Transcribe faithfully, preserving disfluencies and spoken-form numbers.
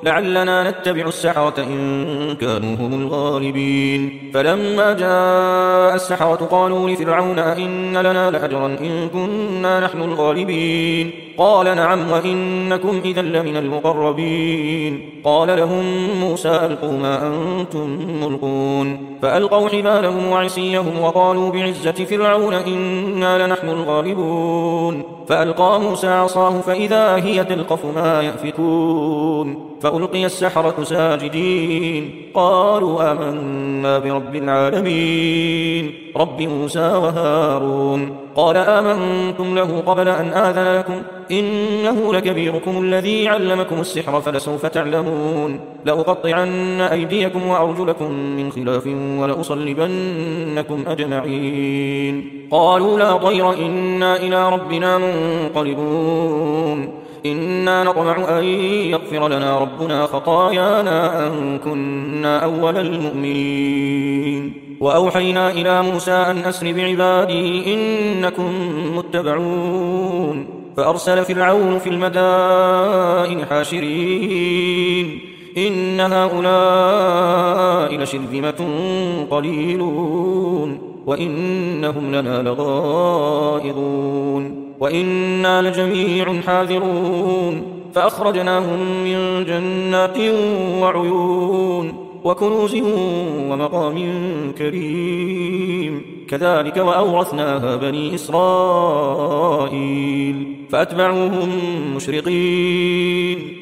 لعلنا نتبع السحرة إن كانوا هم الغالبين. فلما جاء السحرة قالوا لفرعون أئن لنا لأجرا إن كنا نحن الغالبين. قال نعم وإنكم إذا لمن المقربين. قال لهم موسى ألقوا ما أنتم ملقون. فألقوا حبالهم وعصيهم وقالوا بعزة فرعون إنا لنحن الغالبون. فألقى موسى عصاه فإذا هي تلقف ما يأفكون. فألقي السحرة ساجدين قالوا آمنا برب العالمين رب موسى وهارون. قال آمنتم له قبل أن آذن لكم إنه لكبيركم الذي علمكم السحر فلسوف تعلمون. لأقطعن أيديكم وأرجلكم من خلاف ولأصلبنكم أجمعين. قالوا لا ضير إنا إلى ربنا منقلبون. إنا نطمع أن يغفر لنا ربنا خطايانا أن كنا أول المؤمنين. وأوحينا إلى موسى أن أسر بعبادي إنكم متبعون. فأرسل فرعون في المدائن حاشرين إن هؤلاء لشرذمة قليلون وإنهم لنا لغائظون وإنا لجميع حاذرون. فأخرجناهم من جنات وعيون وكنوز ومقام كريم. كذلك وأورثناها بني إسرائيل فأتبعوهم مشرقين.